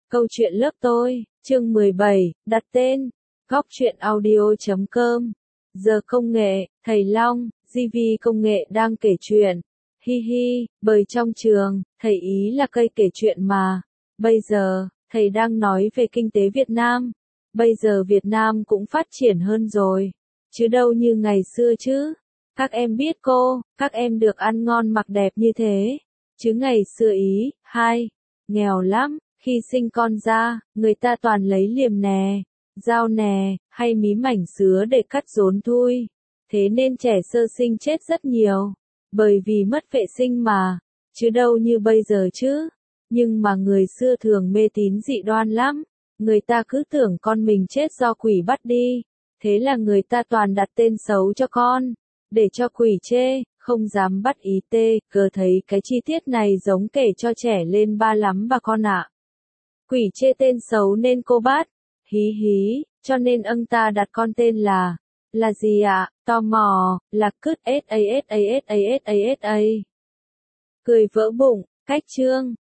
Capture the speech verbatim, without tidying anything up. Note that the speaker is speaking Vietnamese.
Câu chuyện lớp tôi, chương mười bảy, đặt tên, góc truyện audio chấm com. Giờ công nghệ, thầy Long, gi vê công nghệ đang kể chuyện. Hi hi, bởi trong trường, thầy ý là cây kể chuyện mà. Bây giờ, thầy đang nói về kinh tế Việt Nam. Bây giờ Việt Nam cũng phát triển hơn rồi. Chứ đâu như ngày xưa chứ. Các em biết cô, các em được ăn ngon mặc đẹp như thế. Chứ ngày xưa ý, hai, nghèo lắm. Khi sinh con ra, người ta toàn lấy liềm nè, dao nè, hay mí mảnh sứa để cắt rốn thui. Thế nên trẻ sơ sinh chết rất nhiều. Bởi vì mất vệ sinh mà. Chứ đâu như bây giờ chứ. Nhưng mà người xưa thường mê tín dị đoan lắm. Người ta cứ tưởng con mình chết do quỷ bắt đi. Thế là người ta toàn đặt tên xấu cho con. Để cho quỷ chê, không dám bắt ý tê. Cờ thấy cái chi tiết này giống kể cho trẻ lên ba lắm bà con ạ. Quỷ chê tên xấu nên cô bắt. Hí hí, cho nên ông ta đặt con tên là, là gì ạ? Tò mò, là cứt s a s a s a s a s a. Cười vỡ bụng, cách chương,